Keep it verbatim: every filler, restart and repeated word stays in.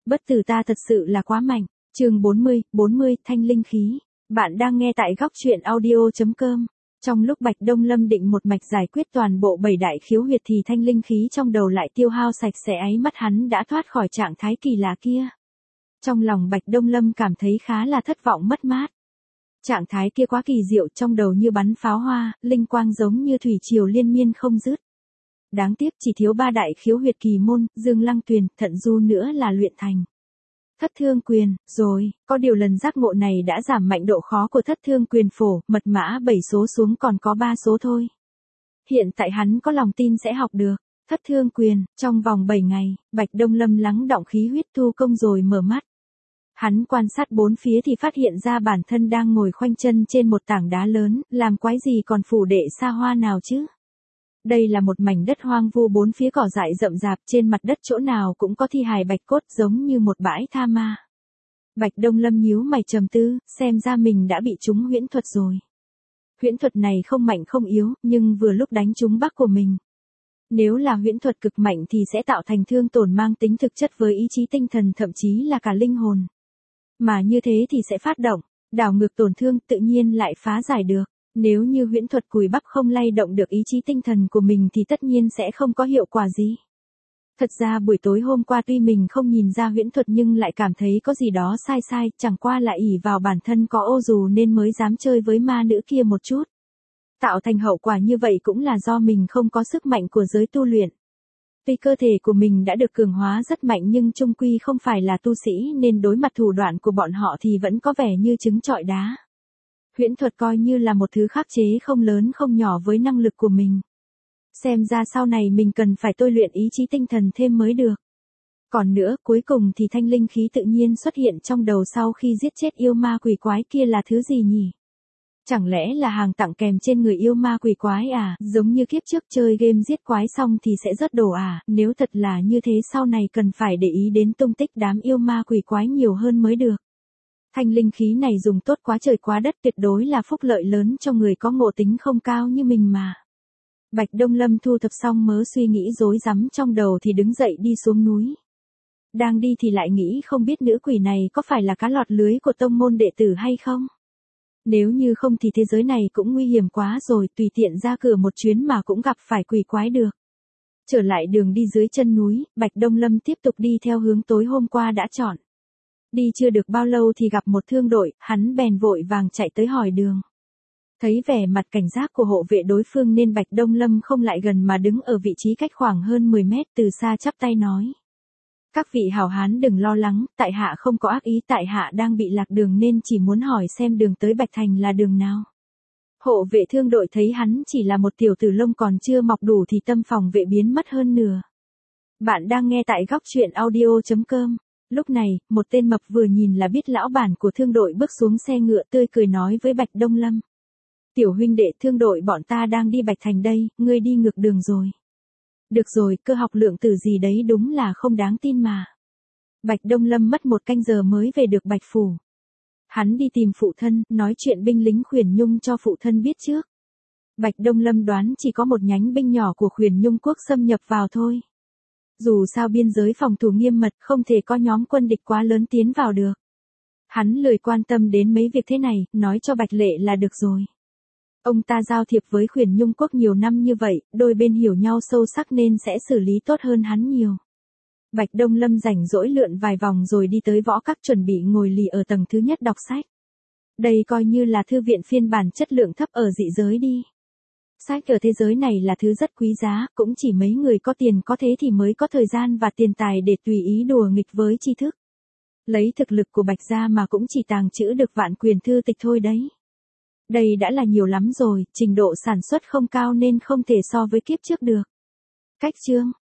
Bất tử ta thật sự là quá mạnh. Chương bốn mươi, bốn mươi, thanh linh khí. Bạn đang nghe tại góc truyện audio chấm com. Trong lúc Bạch Đông Lâm định một mạch giải quyết toàn bộ bảy đại khiếu huyệt thì thanh linh khí trong đầu lại tiêu hao sạch sẽ, ấy mắt hắn đã thoát khỏi trạng thái kỳ lạ kia. Trong lòng Bạch Đông Lâm cảm thấy khá là thất vọng mất mát. Trạng thái kia quá kỳ diệu, trong đầu như bắn pháo hoa, linh quang giống như thủy triều liên miên không dứt. Đáng tiếc chỉ thiếu ba đại khiếu huyệt kỳ môn, Dương Lăng Tuyền, Thận Du nữa là luyện thành. Thất thương quyền, rồi, có điều lần giác ngộ này đã giảm mạnh độ khó của thất thương quyền phổ, mật mã bảy số xuống còn có ba số thôi. Hiện tại hắn có lòng tin sẽ học được. Thất thương quyền, trong vòng bảy ngày, Bạch Đông Lâm lắng đọng khí huyết thu công rồi mở mắt. Hắn quan sát bốn phía thì phát hiện ra bản thân đang ngồi khoanh chân trên một tảng đá lớn, làm quái gì còn phủ đệ xa hoa nào chứ. Đây là một mảnh đất hoang vu, bốn phía cỏ dại rậm rạp, trên mặt đất chỗ nào cũng có thi hài bạch cốt giống như một bãi tha ma. Bạch Đông Lâm nhíu mày trầm tư, xem ra mình đã bị trúng huyễn thuật rồi. Huyễn thuật này không mạnh không yếu, nhưng vừa lúc đánh trúng bắc của mình. Nếu là huyễn thuật cực mạnh thì sẽ tạo thành thương tổn mang tính thực chất với ý chí tinh thần, thậm chí là cả linh hồn. Mà như thế thì sẽ phát động, đảo ngược tổn thương, tự nhiên lại phá giải được. Nếu như huyễn thuật cùi bắp không lay động được ý chí tinh thần của mình thì tất nhiên sẽ không có hiệu quả gì. Thật ra buổi tối hôm qua tuy mình không nhìn ra huyễn thuật nhưng lại cảm thấy có gì đó sai sai, chẳng qua là ỷ vào bản thân có ô dù nên mới dám chơi với ma nữ kia một chút. Tạo thành hậu quả như vậy cũng là do mình không có sức mạnh của giới tu luyện. Tuy cơ thể của mình đã được cường hóa rất mạnh nhưng chung quy không phải là tu sĩ nên đối mặt thủ đoạn của bọn họ thì vẫn có vẻ như trứng trọi đá. Huyễn thuật coi như là một thứ khắc chế không lớn không nhỏ với năng lực của mình. Xem ra sau này mình cần phải tôi luyện ý chí tinh thần thêm mới được. Còn nữa, cuối cùng thì thanh linh khí tự nhiên xuất hiện trong đầu sau khi giết chết yêu ma quỷ quái kia là thứ gì nhỉ? Chẳng lẽ là hàng tặng kèm trên người yêu ma quỷ quái à, giống như kiếp trước chơi game giết quái xong thì sẽ rớt đồ à, nếu thật là như thế sau này cần phải để ý đến tung tích đám yêu ma quỷ quái nhiều hơn mới được. Thanh linh khí này dùng tốt quá trời quá đất, tuyệt đối là phúc lợi lớn cho người có ngộ tính không cao như mình mà. Bạch Đông Lâm thu thập xong mớ suy nghĩ rối rắm trong đầu thì đứng dậy đi xuống núi. Đang đi thì lại nghĩ không biết nữ quỷ này có phải là cá lọt lưới của tông môn đệ tử hay không? Nếu như không thì thế giới này cũng nguy hiểm quá rồi, tùy tiện ra cửa một chuyến mà cũng gặp phải quỷ quái được. Trở lại đường đi dưới chân núi, Bạch Đông Lâm tiếp tục đi theo hướng tối hôm qua đã chọn. Đi chưa được bao lâu thì gặp một thương đội, hắn bèn vội vàng chạy tới hỏi đường. Thấy vẻ mặt cảnh giác của hộ vệ đối phương nên Bạch Đông Lâm không lại gần mà đứng ở vị trí cách khoảng hơn mười mét, từ xa chắp tay nói. Các vị hảo hán đừng lo lắng, tại hạ không có ác ý, tại hạ đang bị lạc đường nên chỉ muốn hỏi xem đường tới Bạch Thành là đường nào. Hộ vệ thương đội thấy hắn chỉ là một tiểu tử lông còn chưa mọc đủ thì tâm phòng vệ biến mất hơn nửa. Bạn đang nghe tại góc truyện audio chấm com. Lúc này, một tên mập vừa nhìn là biết lão bản của thương đội bước xuống xe ngựa tươi cười nói với Bạch Đông Lâm. Tiểu huynh đệ, thương đội bọn ta đang đi Bạch Thành đây, ngươi đi ngược đường rồi. Được rồi, cơ học lượng tử gì đấy đúng là không đáng tin mà. Bạch Đông Lâm mất một canh giờ mới về được Bạch Phủ. Hắn đi tìm phụ thân, nói chuyện binh lính Khuyển Nhung cho phụ thân biết trước. Bạch Đông Lâm đoán chỉ có một nhánh binh nhỏ của Khuyển Nhung quốc xâm nhập vào thôi. Dù sao biên giới phòng thủ nghiêm mật, không thể có nhóm quân địch quá lớn tiến vào được. Hắn lười quan tâm đến mấy việc thế này, nói cho Bạch Lệ là được rồi. Ông ta giao thiệp với Khuyển Nhung quốc nhiều năm như vậy, đôi bên hiểu nhau sâu sắc nên sẽ xử lý tốt hơn hắn nhiều. Bạch Đông Lâm rảnh rỗi lượn vài vòng rồi đi tới võ các chuẩn bị ngồi lì ở tầng thứ nhất đọc sách. Đây coi như là thư viện phiên bản chất lượng thấp ở dị giới đi. Sách ở thế giới này là thứ rất quý giá, cũng chỉ mấy người có tiền có thế thì mới có thời gian và tiền tài để tùy ý đùa nghịch với tri thức. Lấy thực lực của Bạch gia mà cũng chỉ tàng trữ được vạn quyển thư tịch thôi đấy. Đây đã là nhiều lắm rồi, trình độ sản xuất không cao nên không thể so với kiếp trước được. Cách chương,